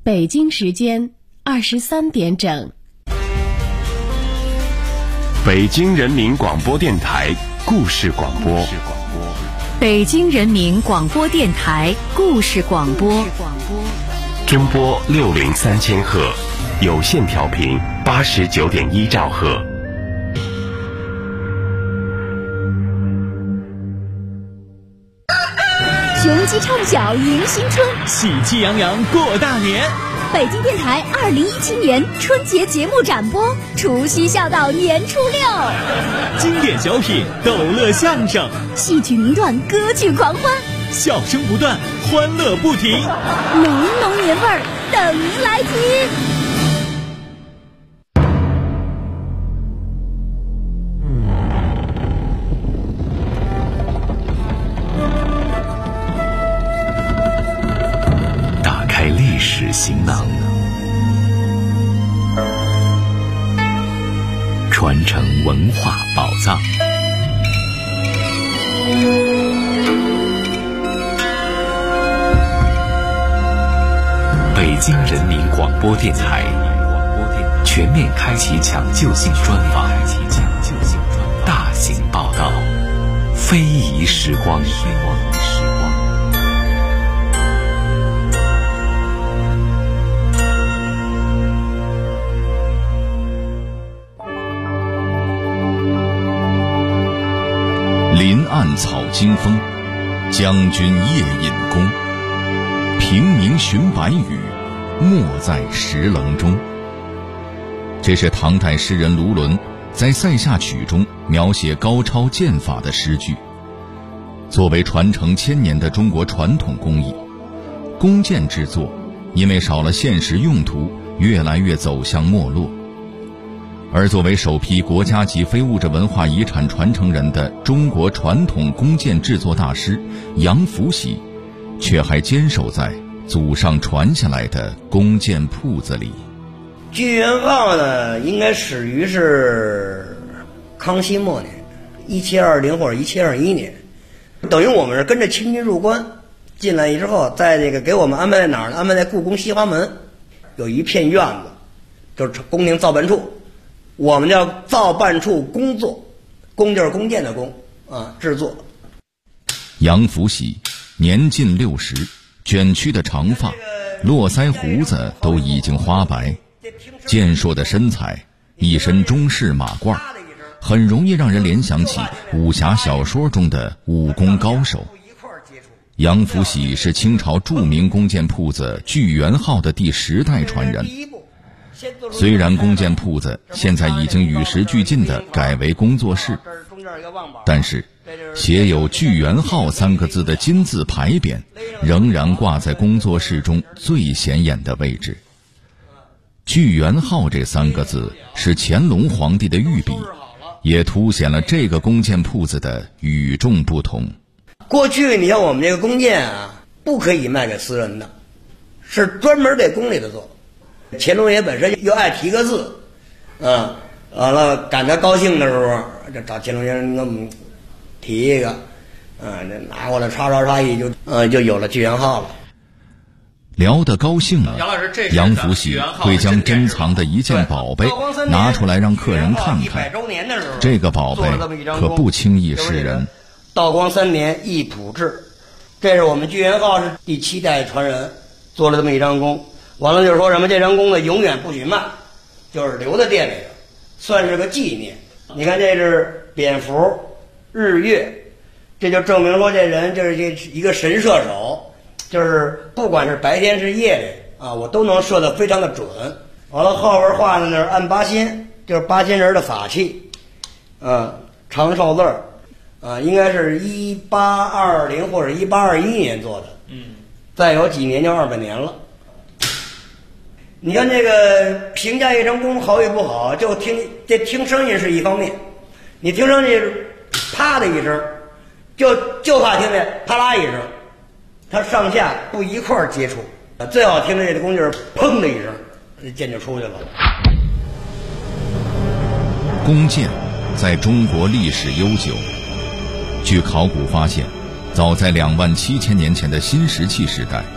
北京时间23点整。 北京人民广播电台故事广播。 北京人民广播电台故事广播。 中波603千赫，有线调频89.1兆赫。 雄鸡唱晓迎新春， 喜气洋洋过大年。 北京电台2017年春节节目展播，除夕笑到年初6。 经典小品、逗乐相声、 戏曲名段、歌剧狂欢， 笑声不断，欢乐不停， 浓浓年味儿等您来听。 历史行囊，传承文化宝藏。北京人民广播电台全面开启抢救性专访，大型报道，非遗时光。 林暗草惊风，将军夜引弓。平明寻白羽，没在石棱中。这是唐代诗人卢纶在《塞下曲》中描写高超剑法的诗句。作为传承千年的中国传统工艺，弓箭制作因为少了现实用途，越来越走向没落。而作为首批国家级非物质文化遗产传承人的中国传统弓箭制作大师杨福喜，却还坚守在祖上传下来的弓箭铺子里。 巨源号呢，应该始于是康熙末年，1720或者1721年，等于我们是跟着清军入关进来之后，在这个给我们安排在哪儿呢？安排在故宫西华门，有一片院子，就是宫廷造办处。我们叫造办处工作，弓就是弓箭的弓啊，制作。 杨福喜年近60，卷曲的长发，络腮胡子都已经花白，健硕的身材，一身中式马褂，很容易让人联想起武侠小说中的武功高手。杨福喜是清朝著名弓箭铺子巨源号的第10代传人。虽然弓箭铺子现在已经与时俱进地改为工作室，但是写有巨源号3个字的金字牌匾仍然挂在工作室中最显眼的位置。巨源号这3个字是乾隆皇帝的御笔，也凸显了这个弓箭铺子的与众不同。 过去你像我们这个弓箭啊，不可以卖给私人的，是专门给宫里的做。乾隆爷本身又爱提个字，完了赶他高兴的时候，就找乾隆爷给我们提一个，拿过来刷一就有了巨源号了。 聊得高兴了，杨福喜会将珍藏的一件宝贝拿出来让客人看看。这个宝贝可不轻易示人。 道光3年易普制，这是我们巨源号是第7代传人做了这么一张弓。完了就是说什么，这张弓呢永远不许卖，就是留在店里的，算是个纪念。你看这是蝙蝠、日月，这就证明说这人就是一个神射手，就是不管是白天是夜里啊，我都能射得非常的准。完了后边画的那是按八仙，就是八仙人的法器，长寿字儿，应该是1820或者1821年做的，再有几年就200年了。你看这个评价一张弓好与不好，就听声音是一方面，你听声音啪的一声，就怕听见啪啦一声，它上下不一块接触。最好听的这个弓就是砰的一声，这箭就出去了。 弓箭在中国历史悠久，据考古发现，早在27000年前的新石器时代，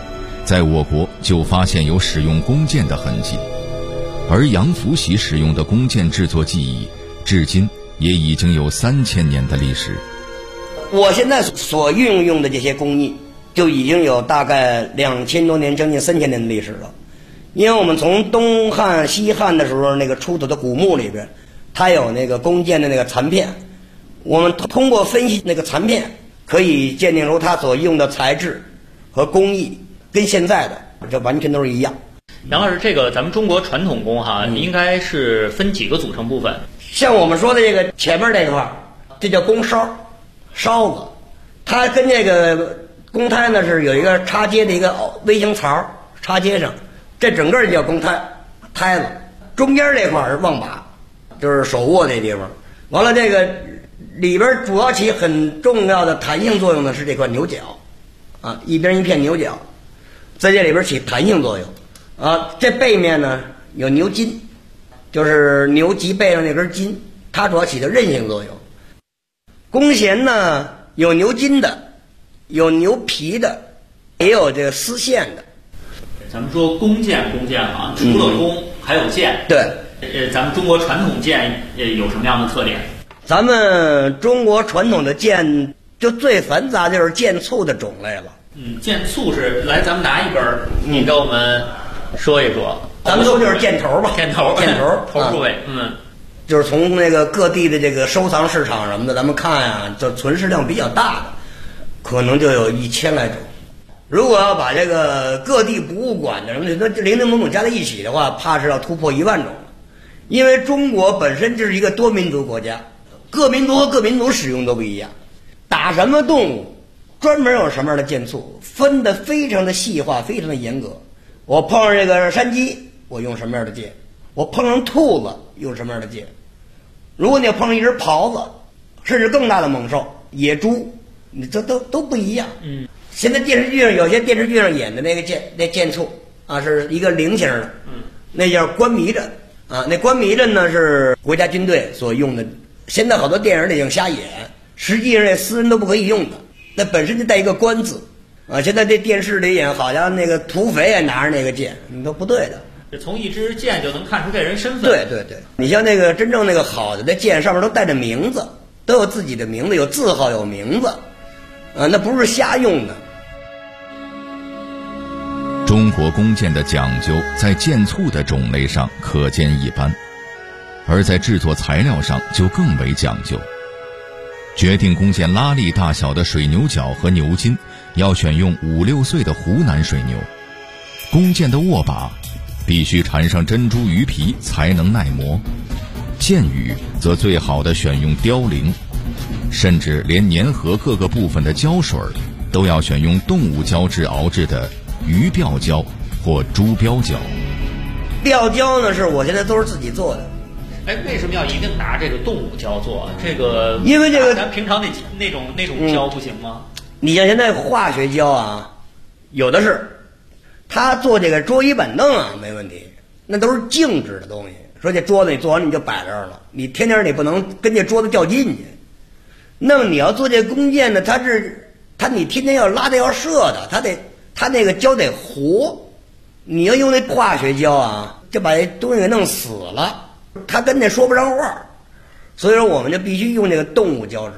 在我国就发现有使用弓箭的痕迹，而杨福喜使用的弓箭制作技艺，至今也已经有3000年的历史。 我现在所运用的这些工艺，就已经有大概2000多年，将近3000年的历史了。因为我们从东汉、西汉的时候那个出土的古墓里边，它有那个弓箭的那个残片，我们通过分析那个残片，可以鉴定出它所用的材质和工艺跟现在的这完全都是一样。 杨老师，这个咱们中国传统弓应该是分几个组成部分？ 像我们说的这个前面这块，这叫弓梢，梢子，它跟这个弓胎呢是有一个插接的一个微型槽插接上，这整个就叫弓胎子。中间这块是望把，就是手握这地方。完了，这个里边主要起很重要的弹性作用的是这块牛角，一边一片牛角，在这里边起弹性作用。这背面呢有牛筋，就是牛脊背上那根筋，它主要起的韧性作用。弓弦呢有牛筋的，有牛皮的，也有这个丝线的。 咱们说弓箭除了弓还有箭。对。咱们中国传统箭有什么样的特点？ 咱们中国传统的箭就最繁杂就是箭簇的种类了。 箭簇是来，咱们拿一根，你给我们说一说。 咱们说就是箭头吧， 箭头头部位。 就是从那个各地的这个收藏市场什么的，咱们看啊，就存世量比较大的，可能就有1000来种。如果要把这个各地博物馆的什么的零零总总加在一起的话，怕是要突破1万种了。因为中国本身就是一个多民族国家，各民族和各民族使用都不一样，打什么动物专门有什么样的箭簇，分得非常的细化，非常的严格。我碰上这个山鸡，我用什么样的箭；我碰上兔子用什么样的箭。如果你要碰上一只狍子，甚至更大的猛兽野猪，你这都不一样。现在电视剧上有些电视剧上演的那个箭簇是一个菱形的，那叫关迷阵。那关迷阵呢是国家军队所用的，现在好多电影里已经瞎演，实际上这私人都不可以用的，那本身就带一个关字现在这电视里演好像那个土匪也拿着那个剑，你都不对的。 这从一支箭就能看出这人身份。 对，你像那个真正那个好的箭上面都带着名字，都有自己的名字，有字号有名字那不是瞎用的。 中国弓箭的讲究在箭簇的种类上可见一斑，而在制作材料上就更为讲究。决定弓箭拉力大小的水牛角和牛筋要选用5、6岁的湖南水牛。弓箭的握把必须缠上珍珠鱼皮才能耐磨，箭羽则最好的选用凋零，甚至连粘合各个部分的胶水都要选用动物胶质熬制的鱼鳔胶或猪鳔胶。 鳔胶呢是我现在都是自己做的。 为什么要一定拿这个动物胶做？这个因为这个咱平常那种胶不行吗？ 你像现在化学胶有的是，他做这个桌椅板凳没问题，那都是静止的东西。说这桌子你做完你就摆这儿了，你天天你不能跟这桌子较劲去。那么你要做这弓箭呢，你天天要拉的要射的，它那个胶得活，你要用那化学胶就把这东西给弄死了，它跟那说不上话。所以说我们就必须用这个动物胶质。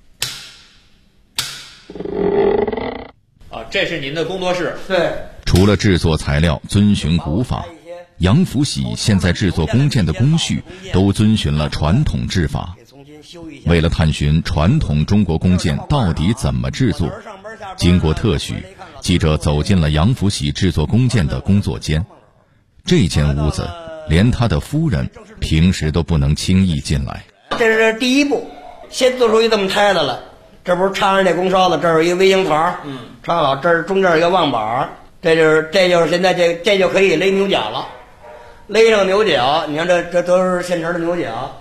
这是您的工作室。 对。 除了制作材料遵循古法，杨福喜现在制作弓箭的工序都遵循了传统制法。为了探寻传统中国弓箭到底怎么制作，经过特许，记者走进了杨福喜制作弓箭的工作间。这间屋子连他的夫人平时都不能轻易进来。 这是第一步，先做出一这么胎子来，这不是插上这弓梢子，这是一个微型团插好，这是中间有一个望板，这就是现在这就可以勒牛角了。勒上牛角，你看这都是现成的牛角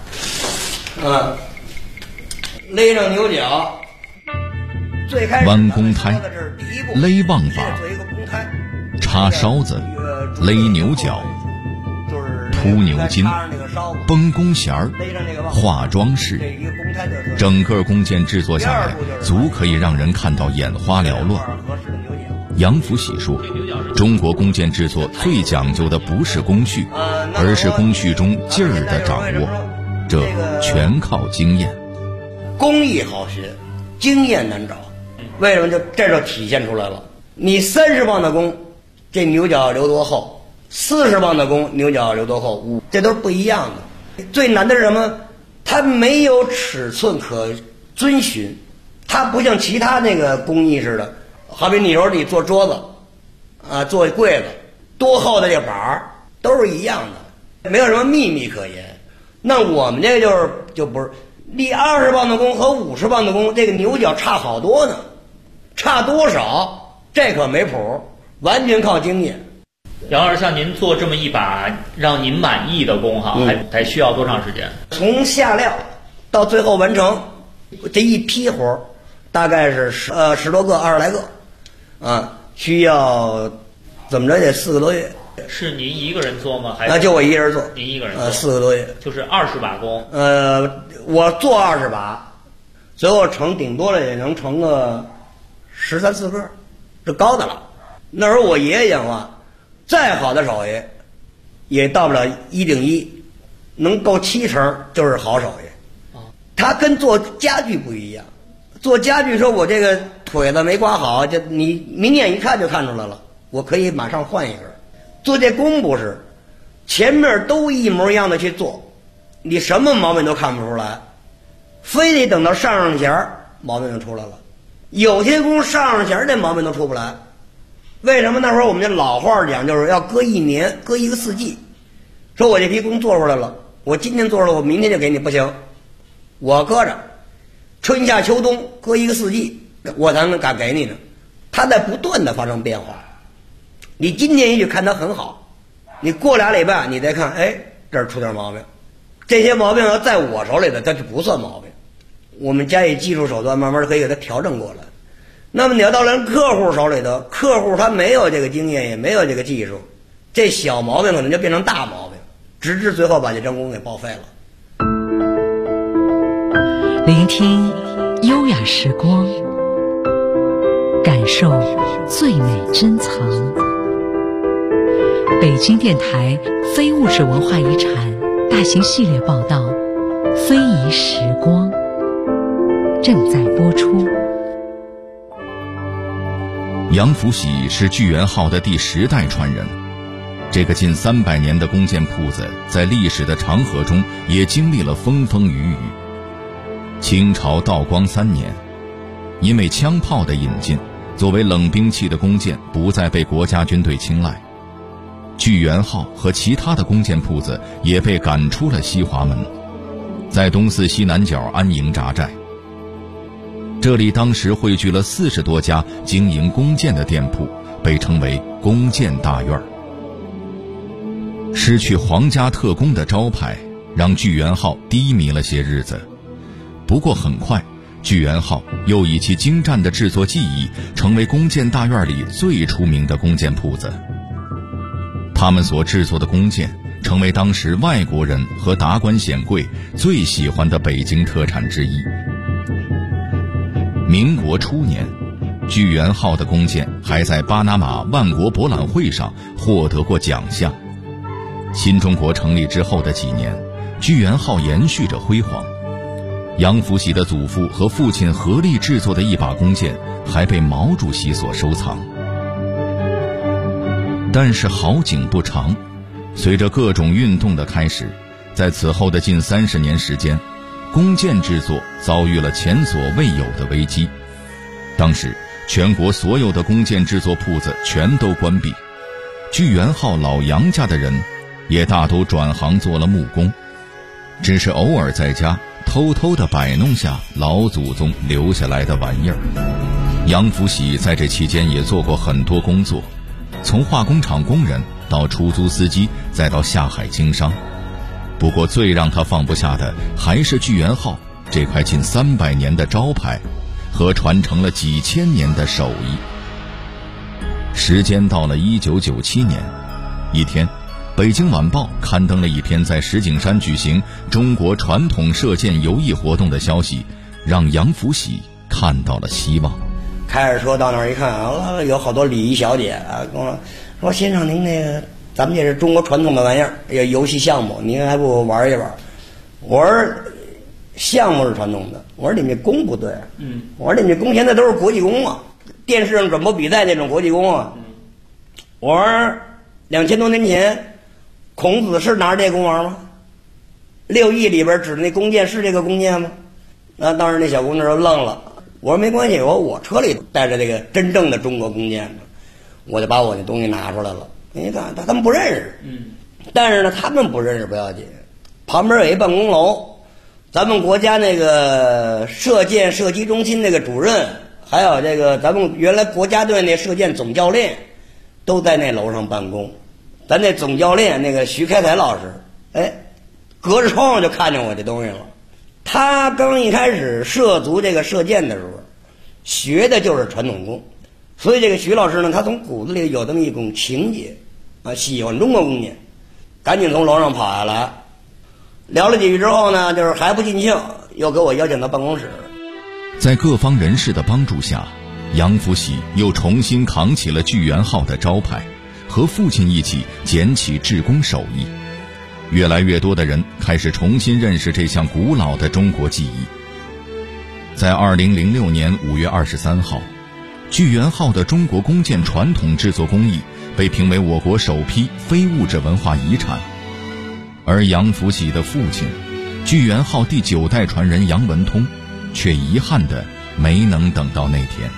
勒上牛角，最开始弯弓胎、勒望把、插梢子、勒牛角、凸牛筋、绷弓弦儿、画装饰，整个弓箭制作下来，足可以让人看到眼花缭乱。 杨福喜说，中国弓箭制作最讲究的不是工序，而是工序中劲儿的掌握，这全靠经验。 工艺好学，经验难找，为什么这就体现出来了？你30磅的弓，这牛角留多厚；40磅的弓，牛角留多厚，这都是不一样的。最难的是什么？它没有尺寸可遵循，它不像其他那个工艺似的，好比你说你做桌子啊，做柜子，多厚的这板儿都是一样的，没有什么秘密可言。那我们这个就不是，立20磅的弓和50磅的弓，这个牛角差好多呢，差多少这可没谱，完全靠经验。 杨老师，像您做这么一把让您满意的弓哈，还需要多长时间？ 从下料到最后完成，这一批活大概是10多个20来个，啊，需要怎么着得4个多月。 是您一个人做吗？还是就我一个人做。 您一个人做 4个多月， 就是20把弓。 我做20把，最后顶多了也能成个13、14个，这高的了。那时候我爷爷讲话，再好的手艺也到不了1顶1，能够7成就是好手艺。他跟做家具不一样，做家具说我这个腿子没刮好，就你明眼一看就看出来了，我可以马上换一根。做这弓不是，前面都一模一样的去做，你什么毛病都看不出来，非得等到上弦毛病就出来了。有些弓上弦这毛病都出不来，为什么？那时候我们这老话讲就是要搁1年，搁一个4季。说我这批弓做出来了，我今天做出来，我明天就给你，不行，我搁着春夏秋冬搁一个4季，我才能敢给你呢。它在不断的发生变化。你今天也许看它很好，你过2礼拜你再看，哎，这儿出点毛病。这些毛病要在我手里的，它就不算毛病。我们加以技术手段，慢慢可以给它调整过来。那么你要到人客户手里头，客户他没有这个经验，也没有这个技术，这小毛病可能就变成大毛病，直至最后把这张弓给报废了。 聆听优雅时光，感受最美珍藏。北京电台非物质文化遗产大型系列报道《非遗时光》正在播出。 杨福喜是聚源号的第10代传人，这个近300年的弓箭铺子在历史的长河中也经历了风风雨雨。清朝道光3年，因为枪炮的引进，作为冷兵器的弓箭不再被国家军队青睐，聚源号和其他的弓箭铺子也被赶出了西华门，在东四西南角安营扎寨。这里当时汇聚了40多家经营弓箭的店铺，被称为弓箭大院。失去皇家特供的招牌，让聚源号低迷了些日子。不过很快，聚源号又以其精湛的制作技艺，成为弓箭大院里最出名的弓箭铺子。他们所制作的弓箭，成为当时外国人和达官显贵最喜欢的北京特产之一。民国初年，聚源号的弓箭还在巴拿马万国博览会上获得过奖项。新中国成立之后的几年，聚源号延续着辉煌。杨福喜的祖父和父亲合力制作的一把弓箭，还被毛主席所收藏。但是好景不长，随着各种运动的开始，在此后的近30年时间，弓箭制作遭遇了前所未有的危机。当时全国所有的弓箭制作铺子全都关闭，聚源号老杨家的人也大都转行做了木工，只是偶尔在家偷偷地摆弄下老祖宗留下来的玩意儿。杨福喜在这期间也做过很多工作，从化工厂工人到出租司机，再到下海经商。不过最让他放不下的还是聚源号这块近300年的招牌和传承了几千年的手艺。时间到了1997年，一天，北京晚报刊登了一篇在石景山举行中国传统射箭游艺活动的消息，让杨福喜看到了希望。 开着车到那儿一看啊，有好多礼仪小姐啊，跟我说先生您那个咱们这是中国传统的玩意儿，游戏项目，您还不玩一玩？我说项目是传统的，我说你们这弓不对，我说你们这弓现在都是国际弓啊，电视上转播比赛那种国际弓啊。我说2000多年前，孔子是拿着这弓玩吗？六艺里边指的那弓箭是这个弓箭吗？那当时那小姑娘就愣了。我说没关系，我车里带着这个真正的中国弓箭呢，我就把我那东西拿出来了。你看他们不认识，但是呢他们不认识不要紧，旁边有一办公楼，咱们国家那个射箭射击中心那个主任，还有这个咱们原来国家队那射箭总教练，都在那楼上办公。咱那总教练那个徐开才老师，隔着窗户就看见我这东西了。他刚一开始涉足这个射箭的时候，学的就是传统弓，所以这个徐老师呢，他从骨子里有这么一种情结啊，喜欢中国弓箭，赶紧从楼上跑下来，聊了几句之后呢，就是还不尽兴，又给我邀请到办公室。 在各方人士的帮助下，杨福喜又重新扛起了聚源号的招牌，和父亲一起捡起制弓手艺。越来越多的人开始重新认识这项古老的中国技艺。在2006年5月23号，聚源号的中国弓箭传统制作工艺被评为我国首批非物质文化遗产。而杨福喜的父亲，聚源号第9代传人杨文通，却遗憾地没能等到那天。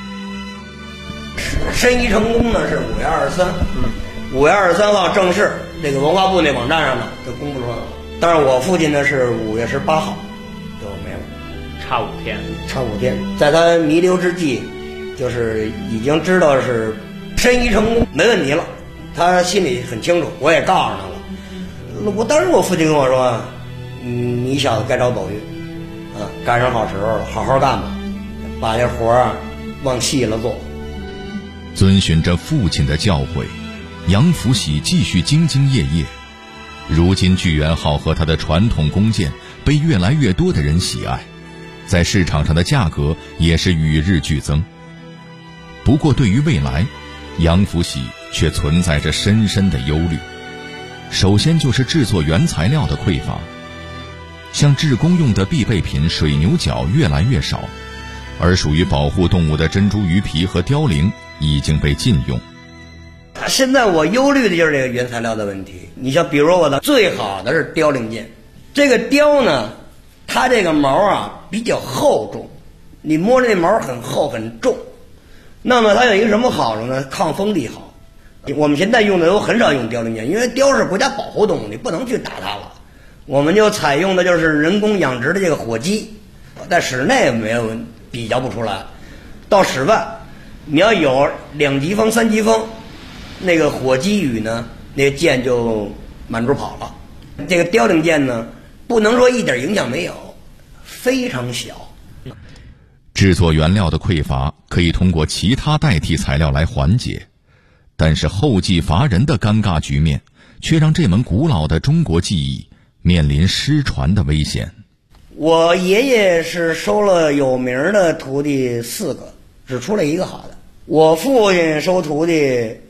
申遗成功呢是5月23，5月23号正式这个文化部那网站上呢就公布出来了，但是我父亲呢是5月18号就没了， 差5天， 在他弥留之际，就是已经知道是申遗成功没问题了，他心里很清楚，我也告诉他了。当时我父亲跟我说，你小子该找走运，赶上好时候了，好好干吧，把这活儿往细了做。 遵循着父亲的教诲，杨福喜继续兢兢业业。如今聚源号和他的传统弓箭被越来越多的人喜爱，在市场上的价格也是与日俱增。不过对于未来，杨福喜却存在着深深的忧虑。首先就是制作原材料的匮乏，像制弓用的必备品水牛角越来越少，而属于保护动物的珍珠鱼皮和凋零已经被禁用。 现在我忧虑的就是这个原材料的问题。你像比如说我的最好的是凋零箭，这个雕呢，它这个毛啊比较厚重，你摸着这毛很厚很重，那么它有一个什么好处呢？抗风力好。我们现在用的都很少用凋零箭，因为雕是国家保护动物，你不能去打它了。我们就采用的就是人工养殖的这个火鸡，在室内没有比较不出来，到室外你要有2级风3级风，那个火鸡羽呢，那个箭就满处跑了。这个凋零箭呢，不能说一点影响没有，非常小。 制作原料的匮乏可以通过其他代替材料来缓解，但是后继乏人的尴尬局面却让这门古老的中国技艺面临失传的危险。 我爷爷是收了有名的徒弟4个，只出来1个好的。我父亲收徒弟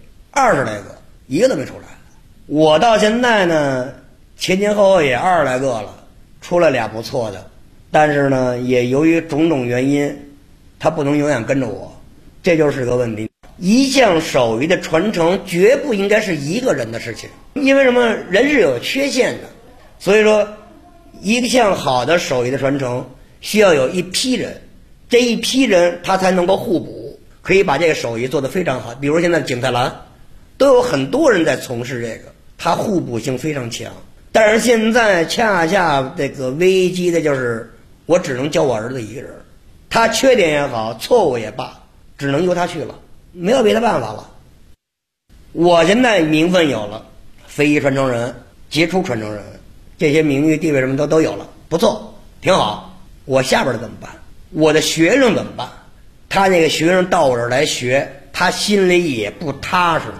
20来个，1个都没出来。我到现在呢，前后也20来个了，出来俩不错的，但是呢，也由于种种原因，他不能永远跟着我，这就是个问题。一项手艺的传承绝不应该是一个人的事情，因为什么？人是有缺陷的，所以说一项好的手艺的传承需要有一批人，这一批人他才能够互补，可以把这个手艺做得非常好。比如现在景泰蓝都有很多人在从事这个，它互补性非常强。但是现在恰恰这个危机的就是我只能教我儿子一个人，他缺点也好，错误也罢，只能由他去了，没有别的办法了。我现在名分有了，非遗传承人、杰出传承人，这些名誉地位什么都有了，不错，挺好。我下边的怎么办？我的学生怎么办？他那个学生到我这儿来学，他心里也不踏实。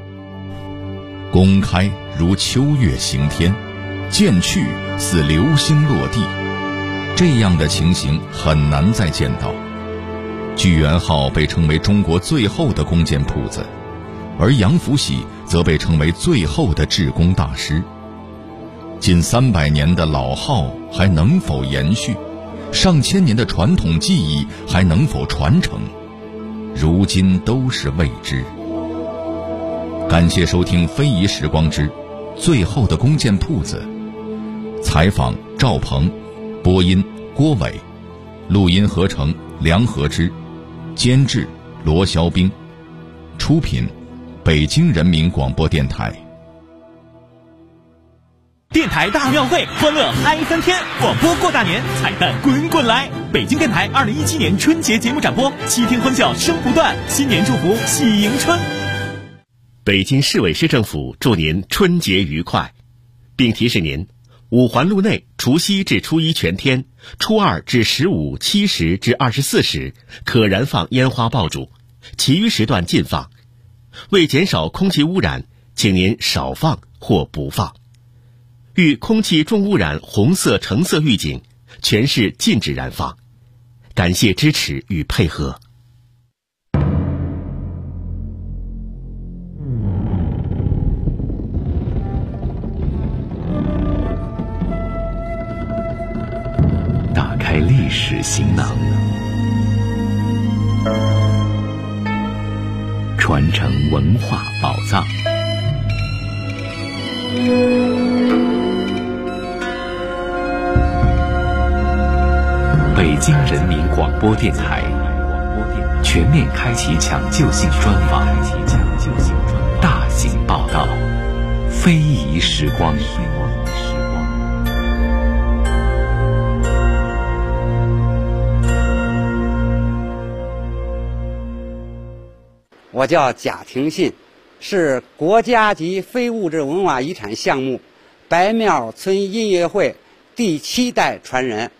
弓开如秋月行天，箭去似流星落地，这样的情形很难再见到。 聚源号被称为中国最后的弓箭铺子，而杨福喜则被称为最后的制弓大师。近300年的老号还能否延续？上千年的传统技艺还能否传承？如今都是未知。感谢收听《非遗时光之最后的弓箭铺子》，采访赵鹏，播音郭伟，录音合成梁和之，监制罗肖兵，出品北京人民广播电台。 电台大庙会，欢乐嗨3天，广播过大年，彩蛋滚滚来！北京电台2017年春节节目展播，7天欢笑声不断，新年祝福喜迎春。 北京市委市政府祝您春节愉快，并提示您，五环路内除夕至初一全天，初二至15、7时至24时可燃放烟花爆竹，其余时段禁放。为减少空气污染，请您少放或不放。遇空气重污染红色、橙色预警，全市禁止燃放。感谢支持与配合。 打开历史行囊，传承文化宝藏。北京人民广播电台全面开启抢救性专访，大型报道，非遗时光。 我叫贾廷信，是国家级非物质文化遗产项目白庙村音乐会第7代传人。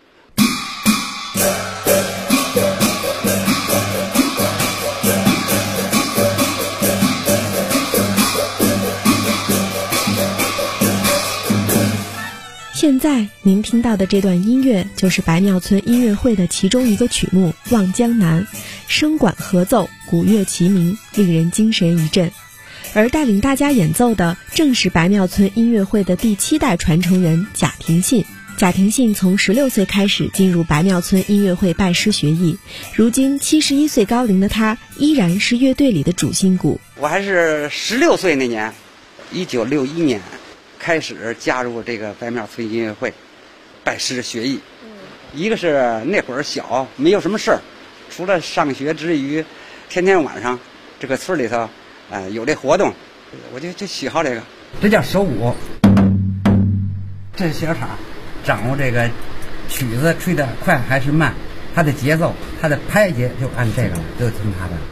现在您听到的这段音乐就是白庙村音乐会的其中一个曲目《望江南》，声管合奏，鼓乐齐鸣，令人精神一振。而带领大家演奏的正是白庙村音乐会的第7代传承人贾廷信。贾廷信从16岁开始进入白庙村音乐会拜师学艺，如今71岁高龄的他依然是乐队里的主心骨。 我还是16岁那年，1961年开始加入这个白庙村音乐会拜师学艺。一个是那会儿小，没有什么事儿，除了上学之余，天天晚上这个村里头有这活动，我就喜好这个。这叫手舞，这是小场，掌握这个曲子吹得快还是慢，它的节奏，它的拍节就按这个，都听它的。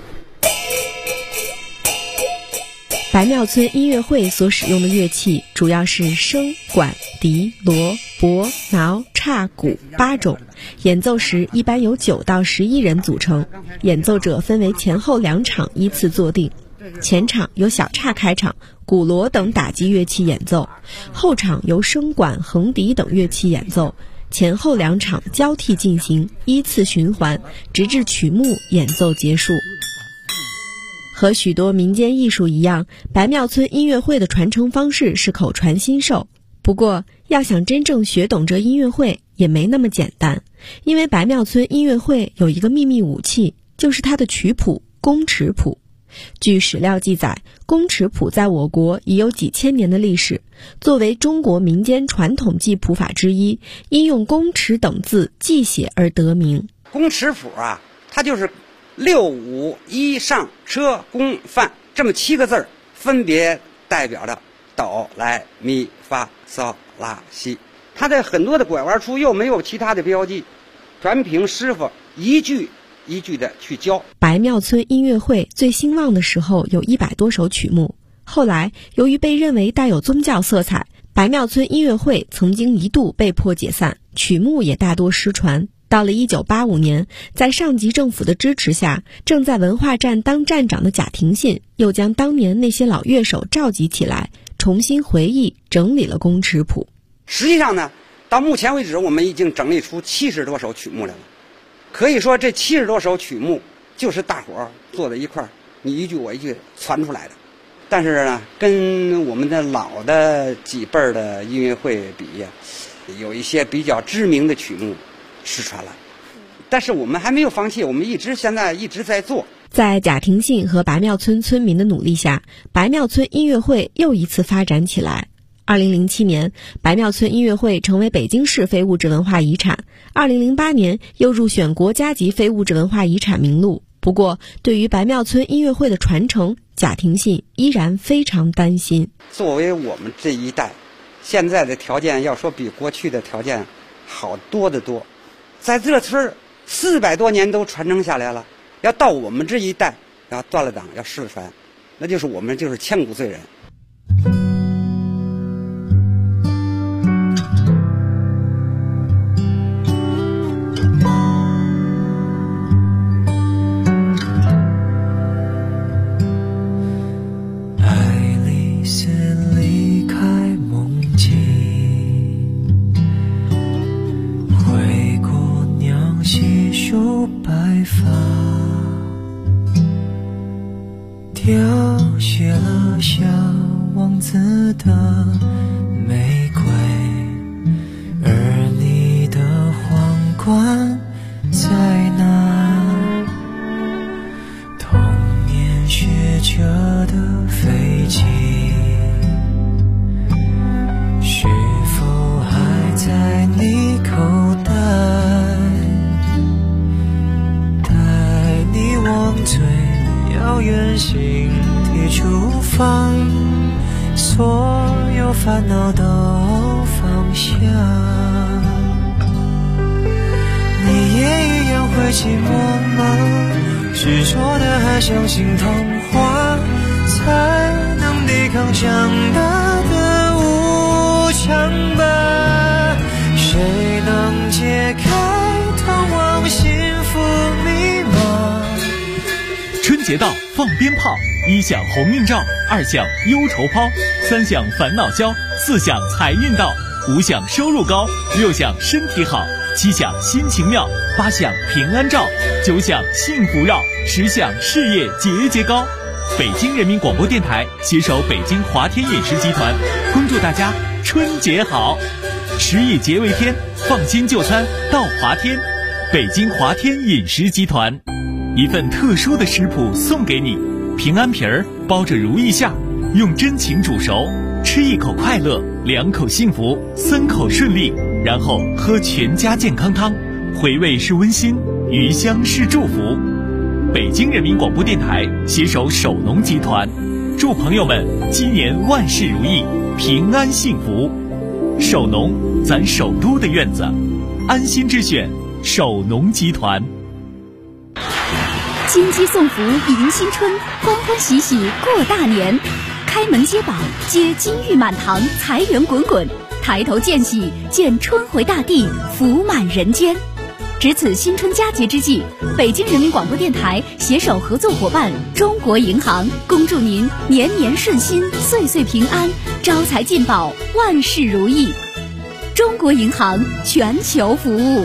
白庙村音乐会所使用的乐器主要是笙、管、笛、锣、钹、挠、叉、鼓8种，演奏时一般由9到11人组成，演奏者分为前后2场依次坐定。前场由小叉开场，鼓锣等打击乐器演奏，后场由笙管、横笛等乐器演奏，前后2场交替进行，依次循环，直至曲目演奏结束。和许多民间艺术一样，白庙村音乐会的传承方式是口传心授。不过，要想真正学懂这音乐会也没那么简单，因为白庙村音乐会有一个秘密武器，就是它的曲谱弓尺谱。据史料记载，弓尺谱在我国已有几千年的历史，作为中国民间传统记谱法之一，因用弓尺等字记写而得名。 弓尺谱啊，它就是6、5、1上车弓范这么7个字儿，分别代表着哆来咪发嗦拉西。它在很多的拐弯处又没有其他的标记，全凭师傅一句一句的去教。 白庙村音乐会最兴旺的时候有100多首曲目，后来由于被认为带有宗教色彩，白庙村音乐会曾经一度被迫解散，曲目也大多失传。到了1985年，在上级政府的支持下，正在文化站当站长的贾廷信又将当年那些老乐手召集起来，重新回忆整理了弓尺谱。 实际上呢，到目前为止我们已经整理出70多首曲目来了。可以说这70多首曲目就是大伙儿坐在一块儿，你一句我一句传出来的。但是呢，跟我们的老的几辈儿的音乐会比呀，有一些比较知名的曲目失传了。但是我们还没有放弃，我们现在一直在做。 在贾廷信和白庙村村民的努力下，白庙村音乐会又一次发展起来。2007年，白庙村音乐会成为北京市非物质文化遗产。2008年又入选国家级非物质文化遗产名录。不过，对于白庙村音乐会的传承，贾廷信依然非常担心。 作为我们这一代，现在的条件要说比过去的条件好多得多，在这村400多年都传承下来了，要到我们这一代要断了档，要失传，那就是我们就是千古罪人。 凋谢了小王子的玫瑰，而你的皇冠在哪？童年学着的飞机，是否还在你口袋？带你往最遥远星地出发，所有烦恼都放下。你也一样会寂寞吗？执着的还相信童话，才能抵抗长大的无常吧。谁能解开通往幸福密码？ 春节到，放鞭炮，1响鸿运照，2响忧愁抛，3响烦恼消，4响财运到，5响收入高，6响身体好，7响心情妙，8响平安照，9响幸福绕，10响事业节节高。北京人民广播电台携手北京华天饮食集团，恭祝大家春节好！食以节为天，放心就餐到华天。北京华天饮食集团。一份特殊的食谱送给你，平安皮儿包着如意馅，用真情煮熟，吃1口快乐，2口幸福，3口顺利，然后喝全家健康汤，回味是温馨，余香是祝福。北京人民广播电台携手首农集团，祝朋友们今年万事如意，平安幸福。首农，咱首都的院子，安心之选，首农集团。 金鸡送福迎新春，欢欢喜喜过大年，开门接宝，接金玉满堂，财源滚滚，抬头见喜，见春回大地，福满人间。值此新春佳节之际，北京人民广播电台携手合作伙伴中国银行，恭祝您年年顺心，岁岁平安，招财进宝，万事如意。中国银行全球服务。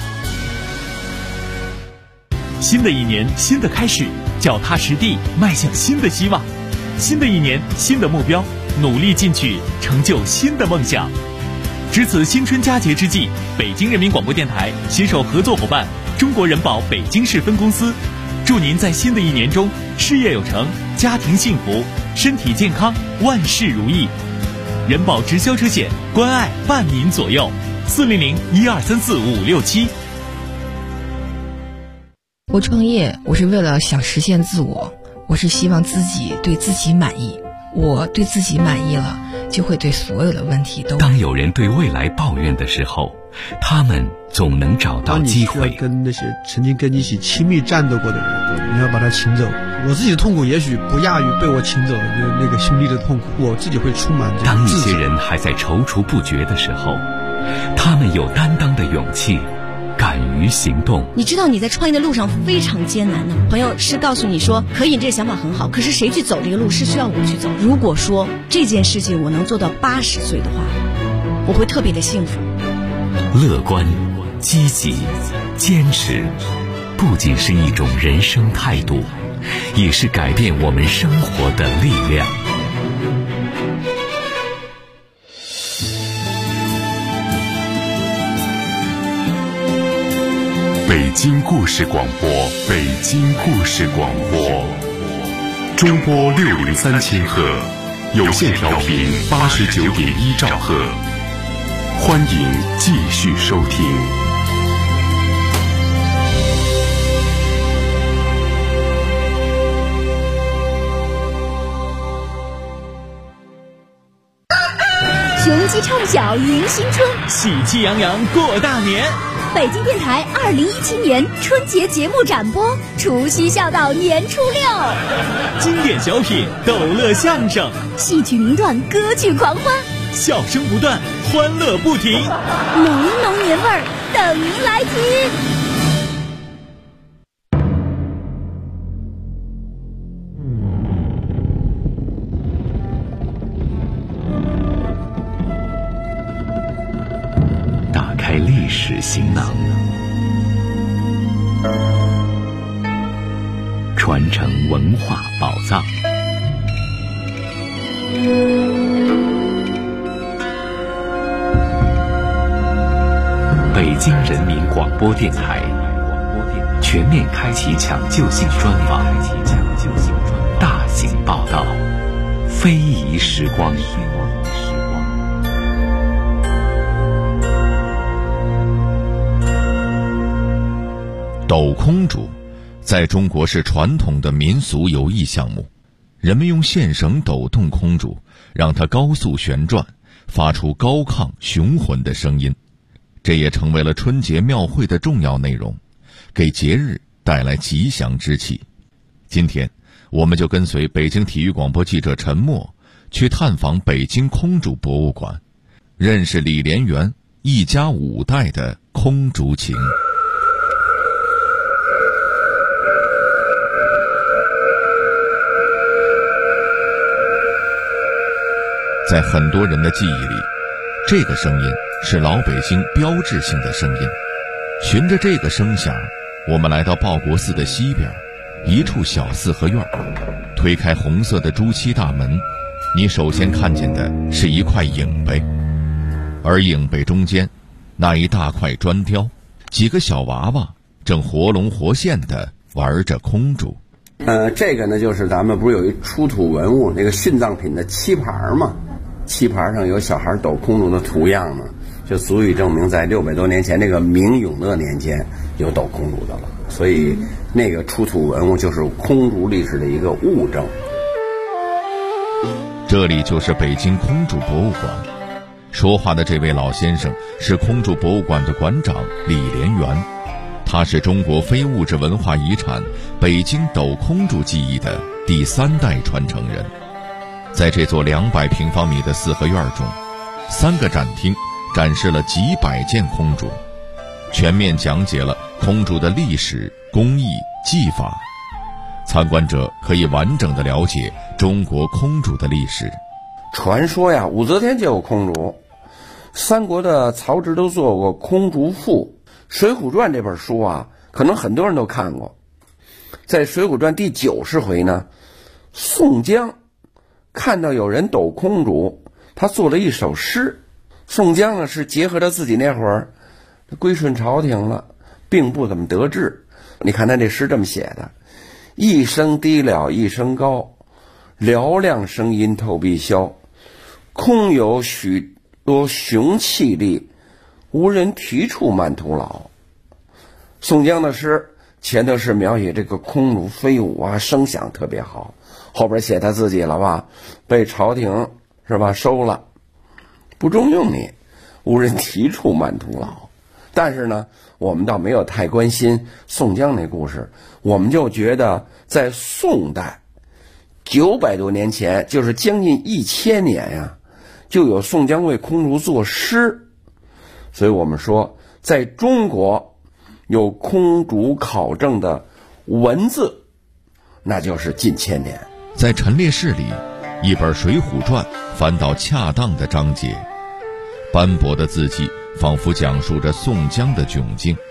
新的一年，新的开始，脚踏实地，迈向新的希望。新的一年，新的目标，努力进取，成就新的梦想。值此新春佳节之际，北京人民广播电台携手合作伙伴中国人保北京市分公司，祝您在新的一年中事业有成，家庭幸福，身体健康，万事如意。人保直销车险，关爱伴您左右，400-1234-567。 我创业，我是为了想实现自我，我是希望自己对自己满意。我对自己满意了，就会对所有的问题都。 当有人对未来抱怨的时候，他们总能找到机会。 当你需要跟那些曾经跟你一起亲密战斗过的人，你要把他请走。我自己的痛苦也许不亚于被我请走的那个兄弟的痛苦，我自己会充满这个。 当一些人还在踌躇不决的时候，他们有担当的勇气，敢于行动。 你知道你在创业的路上非常艰难的，朋友是告诉你说可以，这个想法很好，可是谁去走这个路是需要我去走。如果说这件事情我能做到80岁的话，我会特别的幸福。 乐观、积极、坚持， 不仅是一种人生态度，也是改变我们生活的力量。 北京故事广播，北京故事广播，中波603千赫，有线调频89.1兆赫，欢迎继续收听。 雄鸡唱晓迎新春， 喜气洋洋过大年。 北京电台2017年春节节目展播，除夕笑到年初6， 经典小品、逗乐相声、 戏曲名段、歌剧狂欢， 笑声不断，欢乐不停， 浓浓年味儿等您来听。 历史行囊，传承文化宝藏。北京人民广播电台全面开启抢救性专访，大型报道，非遗时光。 斗空竹在中国是传统的民俗游艺项目，人们用线绳抖动空竹，让它高速旋转，发出高亢雄浑的声音，这也成为了春节庙会的重要内容，给节日带来吉祥之气。今天我们就跟随北京体育广播记者陈默去探访北京空竹博物馆，认识李连元一家5代的空竹情。在很多人的记忆里，这个声音是老北京标志性的声音。循着这个声响，我们来到报国寺的西边一处小四合院，推开红色的朱漆大门，你首先看见的是一块影碑，而影碑中间那一大块砖雕，几个小娃娃正活龙活现地玩着空竹。 这个呢，就是咱们不是有一出土文物那个殉葬品的漆盘吗？漆盘上有小孩抖空竹的图样嘛，就足以证明在600多年前那个明永乐年间有抖空竹的了。所以那个出土文物就是空竹历史的一个物证。 这里就是北京空竹博物馆，说话的这位老先生是空竹博物馆的馆长李连元，他是中国非物质文化遗产北京抖空竹技艺的第3代传承人。在这座200平方米的四合院中，3个展厅展示了几百件空竹，全面讲解了空竹的历史、工艺、技法。参观者可以完整地了解中国空竹的历史。 传说呀，武则天就有空竹，三国的曹植都做过空竹赋。水浒传这本书啊，可能很多人都看过。在水浒传第90回呢，宋江看到有人抖空竹，他做了一首诗。宋江呢是结合着自己那会儿归顺朝廷了，并不怎么得志。你看他这诗这么写的：一声低了一声高，嘹亮声音透碧霄，空有许多雄气力，无人提触慢徒劳。宋江的诗前头是描写这个空竹飞舞啊，声响特别好，后边写他自己了吧，被朝廷是吧收了，不重用你，无人提触慢徒劳。但是呢，我们倒没有太关心宋江那故事，我们就觉得在宋代900多年前，就是将近1000年呀，就有宋江为空竹作诗。所以我们说，在中国有空竹考证的文字，那就是近1000年。 在陈列室里，一本《水浒传》翻到恰当的章节，斑驳的字迹仿佛讲述着宋江的窘境。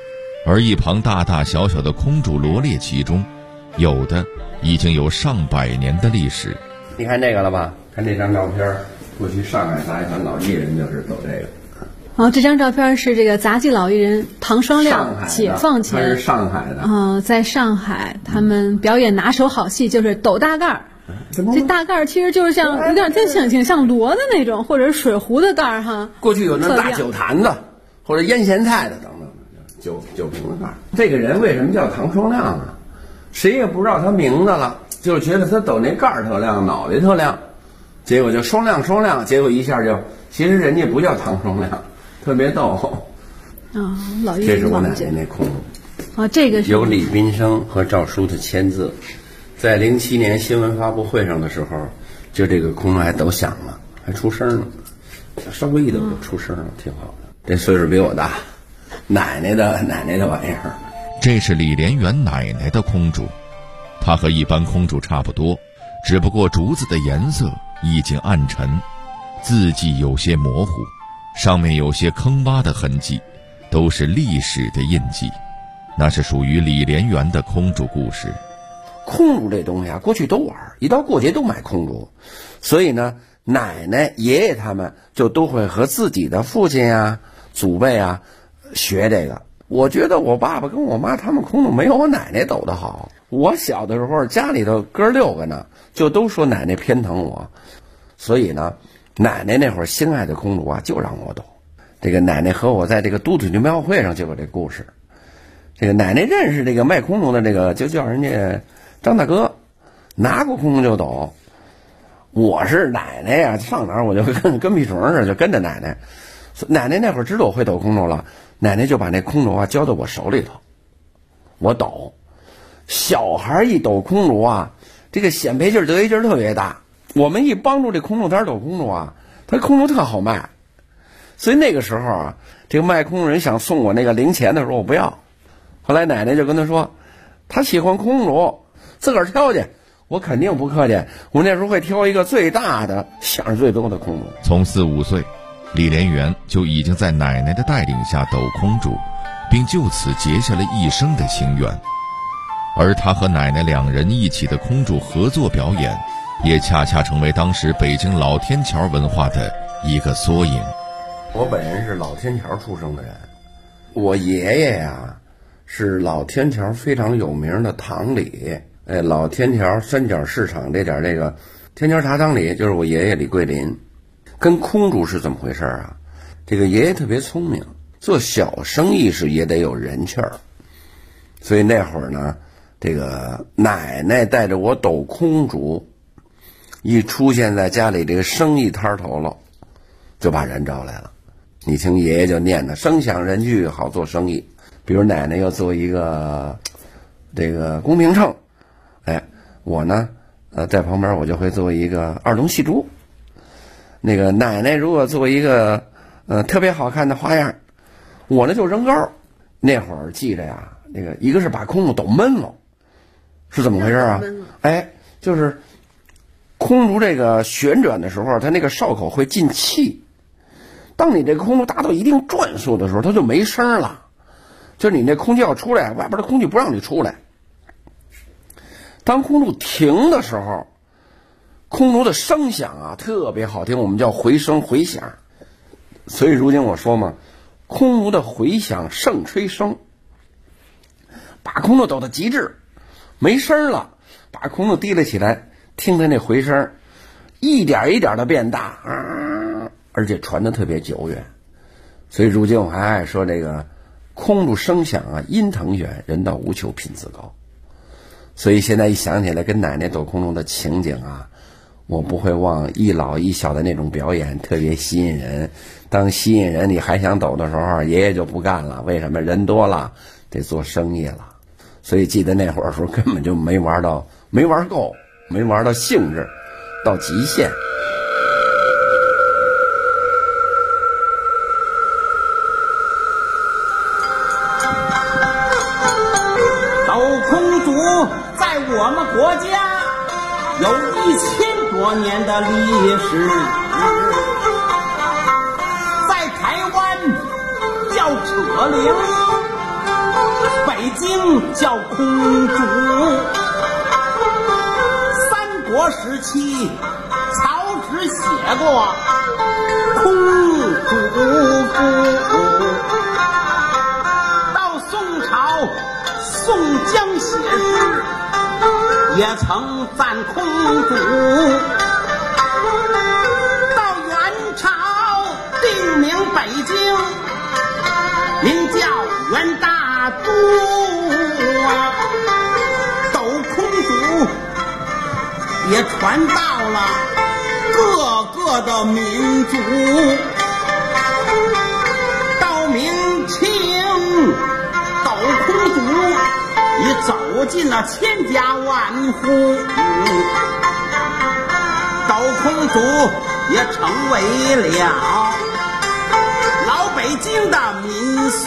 而一旁大大小小的空竹罗列其中，有的已经有上百年的历史。 你看这个了吧？看这张照片，过去上海杂技团老艺人就是走这个。 这张照片是这个杂技老艺人唐双亮解放前， 他是上海的。 在上海他们表演拿手好戏，就是抖大盖儿。这大盖儿其实就是像有点挺像锣的那种，或者是水壶的盖儿哈。 过去有那大酒坛子，或者腌咸菜的等等，酒瓶子盖儿。这个人为什么叫唐双亮啊？谁也不知道他名字了，就是觉得他抖那盖儿特亮，脑袋特亮，结果就双亮，结果一下就，其实人家不叫唐双亮，特别逗。 老艺人。 这是我奶奶那空竹。 这个是有李宾生和赵叔的签字。在07年新闻发布会上的时候，就这个空竹还抖响了，还出声了，稍微一抖就出声了，挺好的。这岁数比我大，奶奶的玩意儿。 这是李莲元奶奶的空竹，它和一般空竹差不多，只不过竹子的颜色已经暗沉，字迹有些模糊，上面有些坑洼的痕迹，都是历史的印记。那是属于李莲元的空竹故事。 空竹这东西啊，过去都玩，一到过节都买空竹，所以呢，奶奶、爷爷他们就都会和自己的父亲啊、祖辈啊学这个。我觉得我爸爸跟我妈他们空竹没有我奶奶抖得好。我小的时候家里头哥6个呢，就都说奶奶偏疼我，所以呢，奶奶那会儿心爱的空竹啊，就让我抖。这个奶奶和我在这个都土剧庙会上就有这故事。这个奶奶认识这个卖空竹的这个，就叫人家张大哥，拿过空竹就抖。我是奶奶呀，上哪儿我就跟屁虫似的，就跟着奶奶。奶奶那会儿知道我会抖空竹了，奶奶就把那空竹啊交到我手里头，我抖。小孩一抖空竹啊，这个显摆劲儿、得意劲儿特别大。我们一帮助这空竹摊抖空竹啊，他空竹特好卖。所以那个时候啊，这个卖空竹人想送我那个零钱的时候，我不要。后来奶奶就跟他说，他喜欢空竹，自个儿挑去。我肯定不客气，我那时候会挑一个最大的、响儿最多的空竹。 从4、5岁，李莲元就已经在奶奶的带领下抖空竹，并就此结下了一生的情缘。而他和奶奶2人一起的空竹合作表演，也恰恰成为当时北京老天桥文化的一个缩影。 我本人是老天桥出生的人，我爷爷呀是老天桥非常有名的堂里。老天桥三角市场这点这个天桥茶汤里，就是我爷爷李桂林。跟空竹是怎么回事啊？这个爷爷特别聪明，做小生意是也得有人气儿，所以那会儿呢，这个奶奶带着我抖空竹，一出现在家里这个生意摊头了，就把人招来了。你听爷爷就念的声响人聚，好做生意。比如奶奶要做一个这个公平秤，我呢在旁边我就会做一个二龙戏珠。那个奶奶如果做一个特别好看的花样，我呢就扔高。那会儿记着呀，那个一个是把空竹抖闷了，是怎么回事啊？就是空竹这个旋转的时候，它那个哨口会进气。当你这个空竹达到一定转速的时候，它就没声了。就是你那空气要出来，外边的空气不让你出来。当空竹停的时候，空竹的声响啊特别好听，我们叫回声回响。所以如今我说嘛，空竹的回响胜吹声。把空竹抖到极致，没声了，把空竹提了起来，听它那回声，一点一点的变大，而且传得特别久远。所以如今我还爱说这个空竹声响啊，音腾远，人到无求，品自高。所以现在一想起来跟奶奶抖空竹的情景啊，我不会忘一老一小的那种表演，特别吸引人。当吸引人你还想抖的时候，爷爷就不干了。为什么？人多了，得做生意了。所以记得那会儿的时候根本就没玩够，没玩到兴致，到极限。 抖空竹在我们国家有1000多年的历史，在台湾叫扯铃， 京叫空主。三国时期曹植写过空主赋，到宋朝宋江写诗也曾赞空主，到元朝定名北京名叫元大都啊，斗空主也传到了各个的民族。到明清斗空主已走进了千家万户，斗空主也成为了老北京的民俗。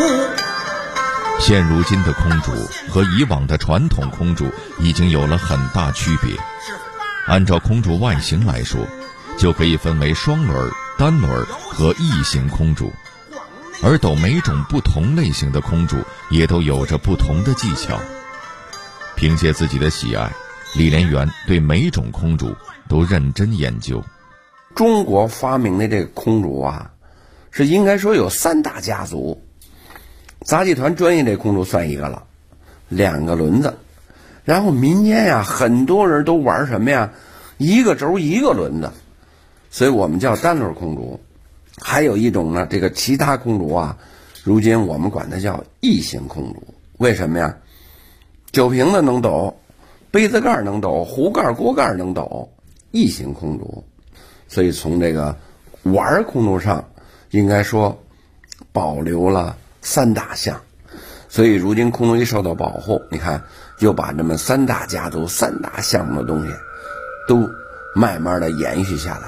现如今的空主和以往的传统空主已经有了很大区别。按照空主外形来说，就可以分为双轮、单轮和异形空主，而斗每种不同类型的空主也都有着不同的技巧。凭借自己的喜爱，李连元对每种空主都认真研究。 中国发明的这个空主啊，是应该说有3大家族。杂技团专业这空主算一个了，2个轮子。然后民间呀，很多人都玩什么呀，1个轴1个轮子，所以我们叫单轮空主。还有一种呢，这个其他空主啊，如今我们管它叫异形空主。为什么呀？酒瓶子能抖，杯子盖能抖，壶盖锅盖能抖，异形空主。所以从这个玩空主上，应该说保留了3大项。所以如今空主一受到保护，你看又把这么3大家族3大项目的东西都慢慢的延续下来。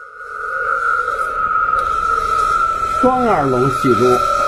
双耳龙戏珠，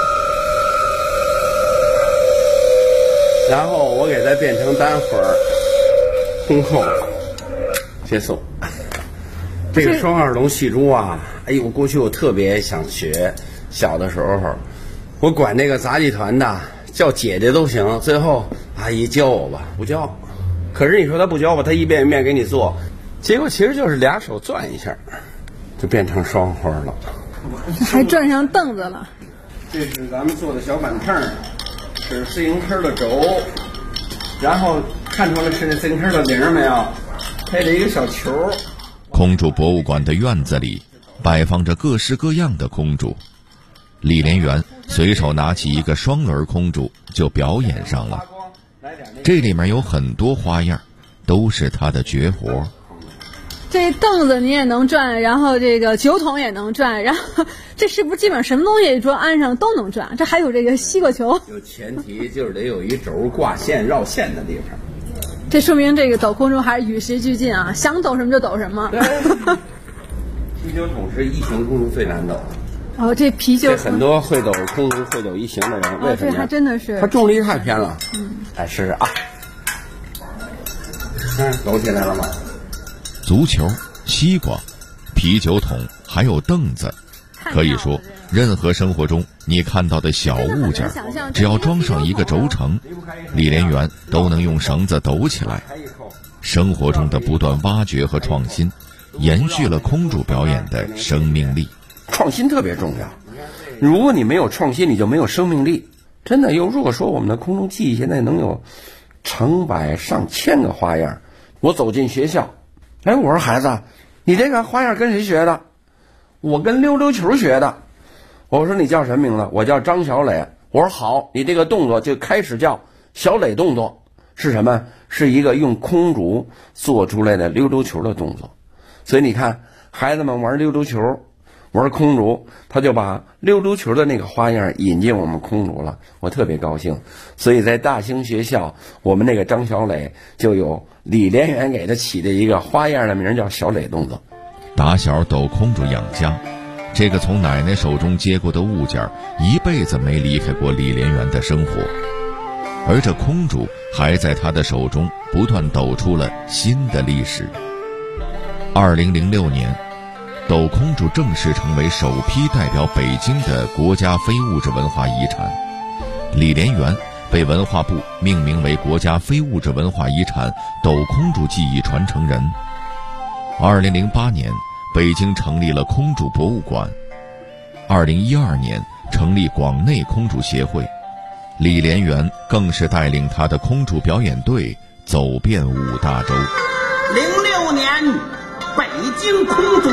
然后我给它变成单混儿，空后结束。这个双耳龙戏珠啊，哎呦，过去我特别想学，小的时候我管这个杂技团的叫姐姐都行，最后阿姨教我吧，不教。可是你说他不教吧，他一遍一遍给你做，结果其实就是2手转一下，就变成双花了。 还转上凳子了。 这是咱们做的小板凳，是自行车的轴，然后看出来是那自行车的铃没有？配了一个小球。 空主博物馆的院子里摆放着各式各样的空主，李连元随手拿起一个双轮空主就表演上了。这里面有很多花样，都是他的绝活。 这凳子你也能转，然后这个酒桶也能转，然后这是不是基本上什么东西说安上都能转？这还有这个西瓜球。 有前提就是得有一轴挂线绕线的地方。 这说明这个抖空中还是与时俱进啊，想抖什么就抖什么。 啤酒桶是异形空中最难抖。 哦，这啤酒桶很多会抖空中会抖异形的人，为什么呀？ 这还真的是。 它重力太偏了。来试试啊。抖起来了吗？ 足球、西瓜、啤酒桶还有凳子，可以说任何生活中你看到的小物件，只要装上一个轴承，李连元都能用绳子抖起来。生活中的不断挖掘和创新，延续了空主表演的生命力。 创新特别重要，如果你没有创新，你就没有生命力。真的，如果说我们的空中技艺现在能有成百上千个花样，我走进学校，我说孩子，你这个花样跟谁学的？我跟溜溜球学的。我说你叫什么名字？我叫张小磊。我说好，你这个动作就开始叫小磊动作，是什么？是一个用空竹做出来的溜溜球的动作。所以你看，孩子们玩溜溜球，玩空竹，他就把溜溜球的那个花样引进我们空竹了，我特别高兴。所以在大兴学校，我们那个张小磊就有李连元给他起的一个花样的名叫小磊动作。 打小抖空竹养家，这个从奶奶手中接过的物件一辈子没离开过李连元的生活，而这空竹还在他的手中不断抖出了新的历史。2006年，抖空竹正式成为首批代表北京的国家非物质文化遗产。李连元被文化部命名为国家非物质文化遗产斗空竹技艺传承人。2008年，北京成立了空竹博物馆。2012年成立广内空竹协会，李连元更是带领他的空竹表演队走遍5大洲。 06年，北京空竹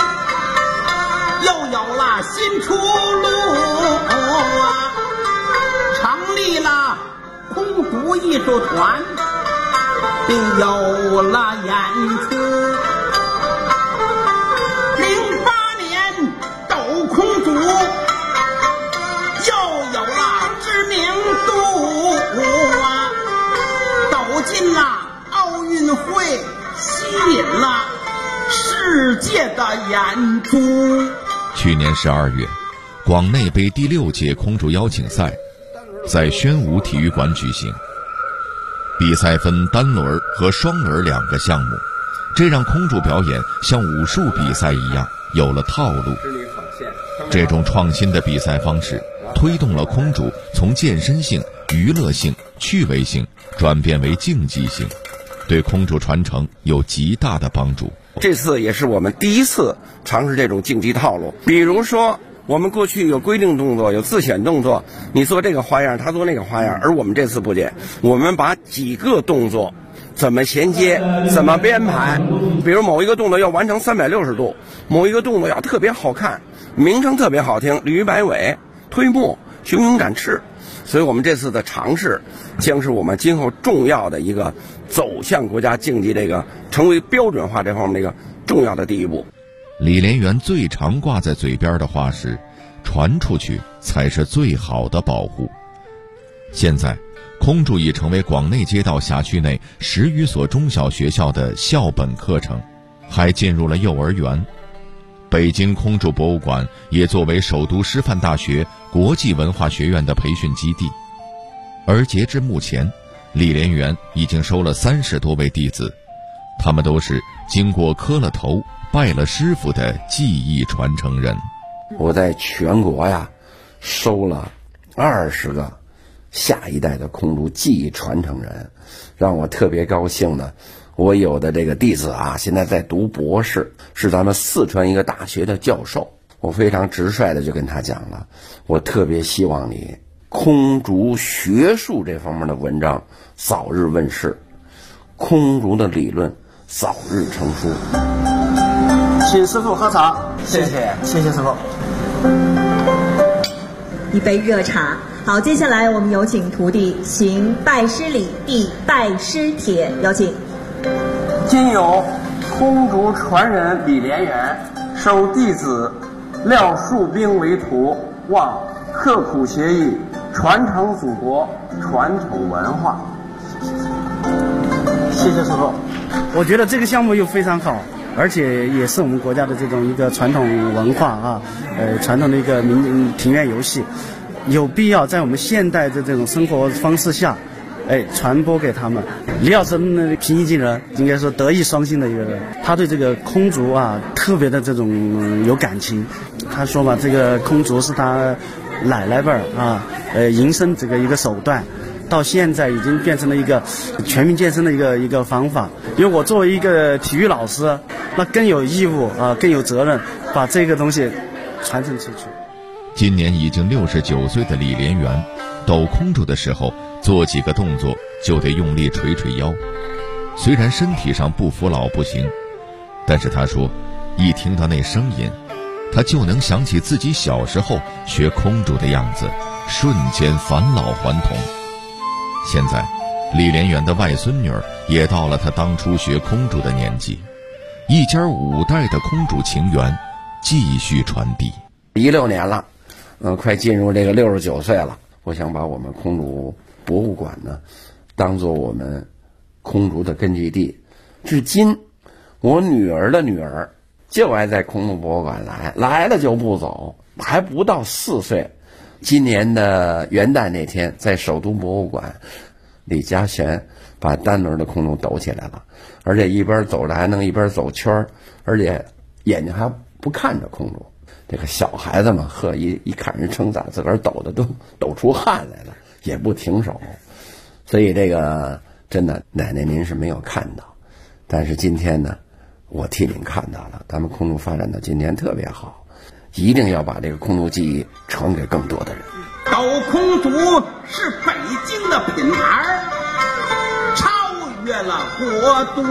又有了新出路啊！成立了空竹艺术团，并有了演出。08年，斗空竹又有了知名度啊，走进了奥运会，吸引了世界的演出。 去年12月，广内杯第6届空竹邀请赛在宣武体育馆举行。比赛分单轮和双轮2个项目，这让空竹表演像武术比赛一样有了套路。这种创新的比赛方式推动了空竹从健身性、娱乐性、趣味性转变为竞技性，对空竹传承有极大的帮助。 这次也是我们第一次尝试这种竞技套路，比如说我们过去有规定动作，有自选动作，你做这个花样，他做那个花样，而我们这次不减，我们把几个动作怎么衔接，怎么编排，比如某一个动作要完成360度，某一个动作要特别好看，名称特别好听，鲤鱼摆尾、推磨、雄鹰展翅。所以我们这次的尝试将是我们今后重要的一个走向国家竞技这个成为标准化这方面的一个重要的第一步。 李连元最常挂在嘴边的话是，传出去才是最好的保护。现在空竹已成为广内街道辖区内10余所中小学校的校本课程，还进入了幼儿园。北京空竹博物馆也作为首都师范大学国际文化学院的培训基地，而截至目前，李连元已经收了30多位弟子，他们都是经过磕了头、拜了师傅的技艺传承人。 我在全国呀收了20个下一代的空竹技艺传承人，让我特别高兴的，我有的这个弟子啊，现在在读博士，是咱们四川一个大学的教授。我非常直率的就跟他讲了，我特别希望你空竹学术这方面的文章早日问世，空竹的理论早日成书。 请师傅喝茶，谢谢，谢谢师傅。 一杯热茶。好，接下来我们有请徒弟行拜师礼、递拜师帖，有请。 今有空竹传人李连元收弟子廖树兵为徒，望刻苦学艺，传承祖国，传统文化。谢谢师傅。 我觉得这个项目又非常好，而且也是我们国家的这种一个传统文化啊，传统的一个庭院游戏，有必要在我们现代的这种生活方式下，传播给他们。李老师平易近人，应该说德艺双馨的一个人，他对这个空竹啊特别的这种有感情。他说嘛，这个空竹是他奶奶辈儿啊，营生这个一个手段。到现在已经变成了一个全民健身的一个方法。因为我作为一个体育老师，那更有义务啊，更有责任把这个东西传承出去。 今年已经69岁的李连元，抖空竹的时候做几个动作就得用力捶捶腰。虽然身体上不服老不行，但是他说，一听到那声音，他就能想起自己小时候学空竹的样子，瞬间返老还童。现在李连元的外孙女儿也到了他当初学空竹的年纪，一家5代的空竹情缘继续传递。 16年了，快进入这个69岁了。我想把我们空竹博物馆呢当做我们空竹的根据地。至今我女儿的女儿就爱在空竹博物馆来了就不走，还不到4岁。今年的元旦那天，在首都博物馆，李嘉璇把单轮的空竹抖起来了，而且一边走着还能一边走圈，而且眼睛还不看着空竹。这个小孩子嘛，一看人称赞，自个儿抖的都抖出汗来了， 也不停手。所以这个真的奶奶您是没有看到，但是今天呢我替您看到了，咱们空竹发展到今天特别好，一定要把这个空竹技艺传给更多的人。 斗空竹是北京的品牌，超越了国都，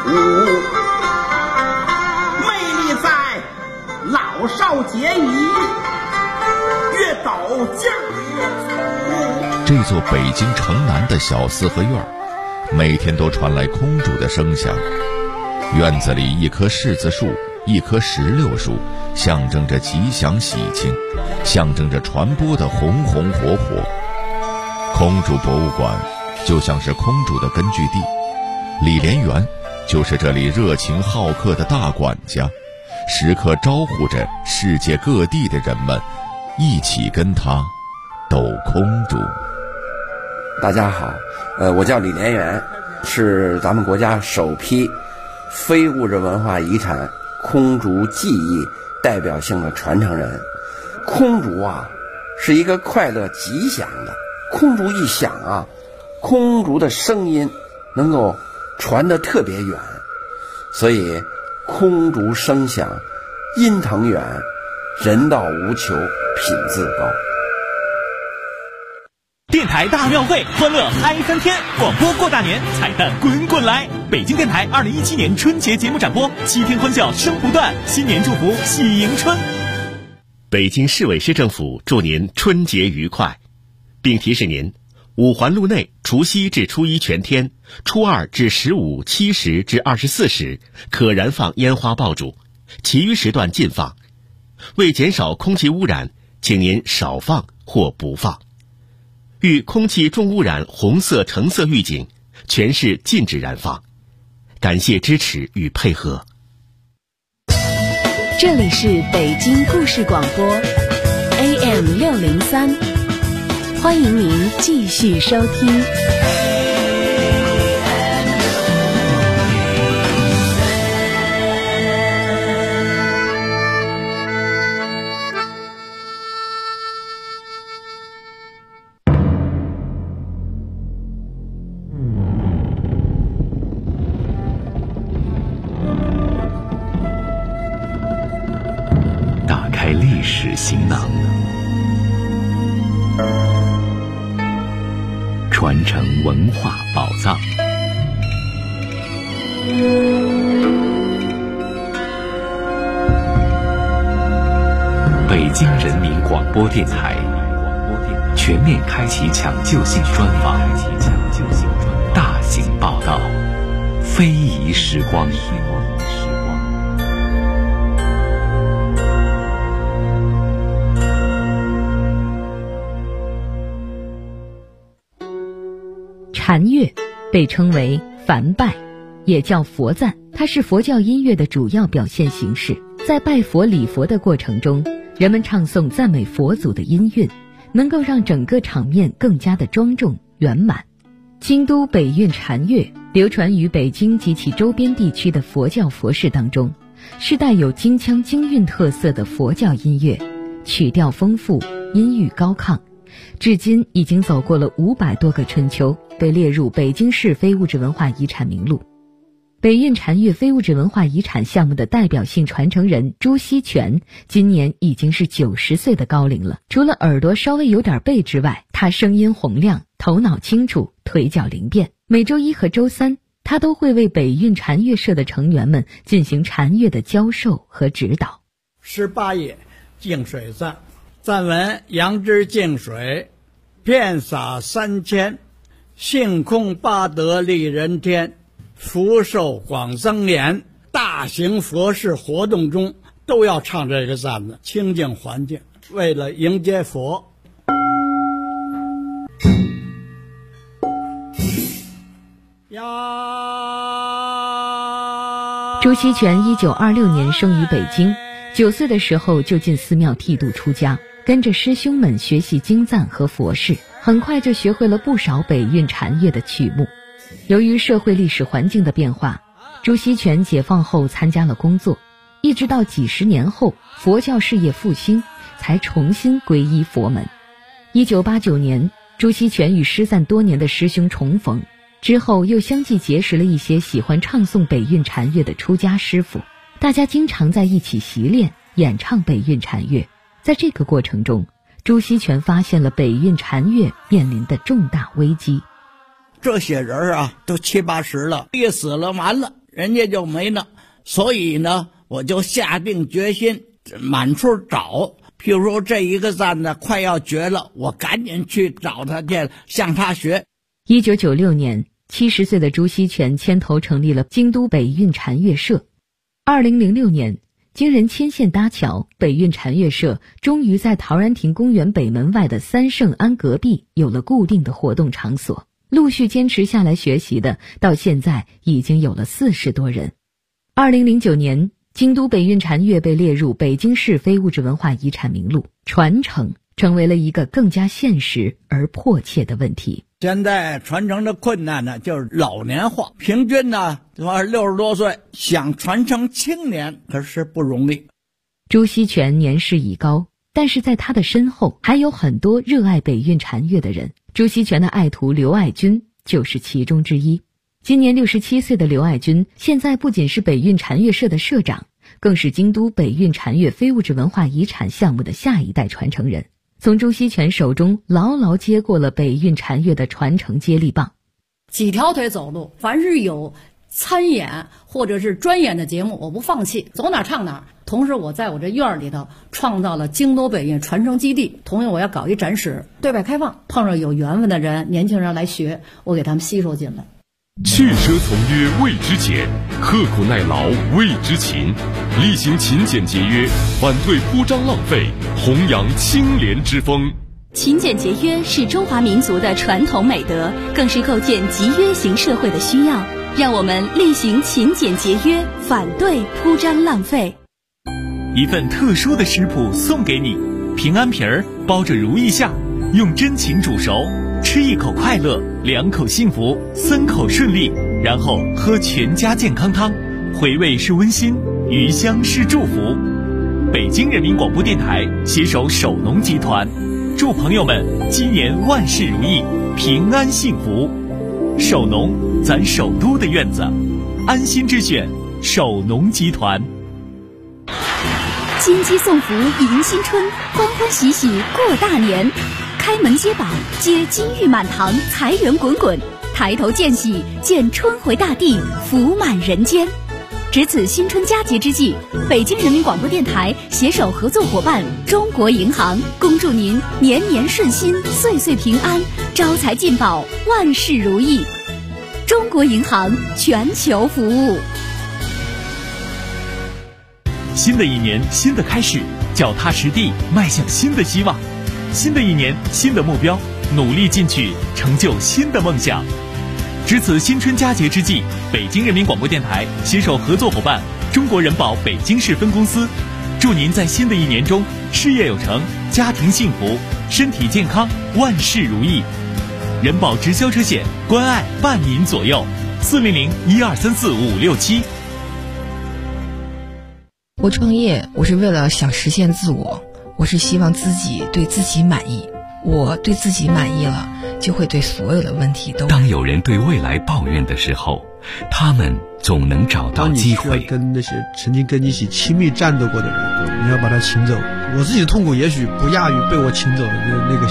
魅力在老少皆宜，越抖劲儿越足。 这座北京城南的小四合院，每天都传来空竹的声响。院子里一棵柿子树，一棵石榴树，象征着吉祥喜庆，象征着传播的红红火火。空竹博物馆就像是空竹的根据地，李连元就是这里热情好客的大管家，时刻招呼着世界各地的人们一起跟他斗空竹。 大家好，我叫李连元，是咱们国家首批非物质文化遗产空竹技艺代表性的传承人。空竹啊是一个快乐吉祥的，空竹一响啊，空竹的声音能够传得特别远，所以空竹声响音腾远，人道无求，品质高。 电台大庙会，欢乐嗨翻天，广播过大年，彩蛋滚滚来。北京电台2017年春节节目展播，7天欢笑声不断，新年祝福喜迎春。 北京市委市政府祝您春节愉快，并提示您，五环路内除夕至初一全天，初二至15、7时至24时可燃放烟花爆竹，其余时段禁放。为减少空气污染，请您少放或不放。遇空气重污染红色、橙色预警，全市禁止燃放。感谢支持与配合。 这里是北京故事广播 AM603，欢迎您继续收听。 历史行囊，传承文化宝藏。北京人民广播电台全面开启抢救性专访，大型报道，非遗时光。 禅乐被称为梵拜，也叫佛赞，它是佛教音乐的主要表现形式。在拜佛礼佛的过程中，人们唱诵赞美佛祖的音韵，能够让整个场面更加的庄重圆满。京都北韵禅乐流传于北京及其周边地区的佛教佛事当中，是带有京腔京韵特色的佛教音乐，曲调丰富，音域高亢，至今已经走过了500多个春秋，被列入北京市非物质文化遗产名录。北韵禅乐非物质文化遗产项目的代表性传承人朱锡全今年已经是90岁的高龄了。除了耳朵稍微有点背之外，他声音洪亮，头脑清楚，腿脚灵便。每周一和周三，他都会为北韵禅乐社的成员们进行禅乐的教授和指导。 18页净水赞，赞文：杨枝净水，遍洒3千，性空八德利人天，福寿广增延。大型佛事活动中都要唱这个赞子，清净环境，为了迎接佛。 朱锡全1926年生于北京，9岁的时候就进寺庙剃度出家，跟着师兄们学习经赞和佛事，很快就学会了不少北韵禅乐的曲目。由于社会历史环境的变化，朱锡全解放后参加了工作，一直到几十年后佛教事业复兴，才重新皈依佛门。1989年， 朱锡全与失散多年的师兄重逢之后，又相继结识了一些喜欢唱诵北韵禅乐的出家师傅，大家经常在一起习练演唱北韵禅乐。在这个过程中，朱锡全发现了北韵禅乐面临的重大危机。 这些人啊，都70、80了，一死了完了，人家就没了。所以呢，我就下定决心满处找。譬如说这一个赞呢快要绝了，我赶紧去找他去，向他学。 1996年，70岁的朱锡全牵头成立了京都北韵禅乐社。2006年，经人牵线搭桥，北韵禅乐社终于在陶然亭公园北门外的三圣庵隔壁有了固定的活动场所。陆续坚持下来学习的，到现在已经有了40多人。2009年，京都北韵禅乐被列入北京市非物质文化遗产名录，传承成为了一个更加现实而迫切的问题。 现在传承的困难呢，就是老年化，平均呢60多岁，想传承青年可是不容易。 朱锡全年事已高，但是在他的身后还有很多热爱北韵禅乐的人。朱锡全的爱徒刘爱军就是其中之一。今年67岁的刘爱军，现在不仅是北韵禅乐社的社长，更是京都北韵禅乐非物质文化遗产项目的下一代传承人，从朱锡全手中牢牢接过了北韵禅乐的传承接力棒。 几条腿走路，凡是有参演或者是专演的节目，我不放弃，走哪唱哪。同时我在我这院里头创造了京都北韵传承基地，同样我要搞一展示，对外开放，碰上有缘分的人，年轻人来学，我给他们吸收进来。 去奢从约谓之俭，刻苦耐劳谓之勤，力行勤俭节约，反对铺张浪费，弘扬清廉之风。 勤俭节约是中华民族的传统美德，更是构建集约型社会的需要。让我们力行勤俭节约，反对铺张浪费。 一份特殊的食谱送给你，平安皮儿包着如意馅，用真情煮熟，吃一口快乐，2口幸福，3口顺利，然后喝全家健康汤，回味是温馨，余香是祝福。北京人民广播电台携手首农集团，祝朋友们今年万事如意，平安幸福。首农，咱首都的院子，安心之选，首农集团。 金鸡送福迎新春，欢欢喜喜过大年。开门接宝，接金玉满堂，财源滚滚；抬头见喜，见春回大地，福满人间。值此新春佳节之际，北京人民广播电台携手合作伙伴中国银行，恭祝您年年顺心，岁岁平安，招财进宝，万事如意。中国银行全球服务。 新的一年，新的开始，脚踏实地，迈向新的希望。新的一年，新的目标，努力进取，成就新的梦想。值此新春佳节之际，北京人民广播电台携手合作伙伴中国人保北京市分公司，祝您在新的一年中事业有成，家庭幸福，身体健康，万事如意。人保直销车险，关爱伴您左右，400-1234-5567。 我创业，我是为了想实现自我，我是希望自己对自己满意。我对自己满意了，就会对所有的问题都。 当有人对未来抱怨的时候，他们总能找到机会。 当你需要跟那些曾经跟你一起亲密战斗过的人，你要把他请走。我自己的痛苦也许不亚于被我请走的那个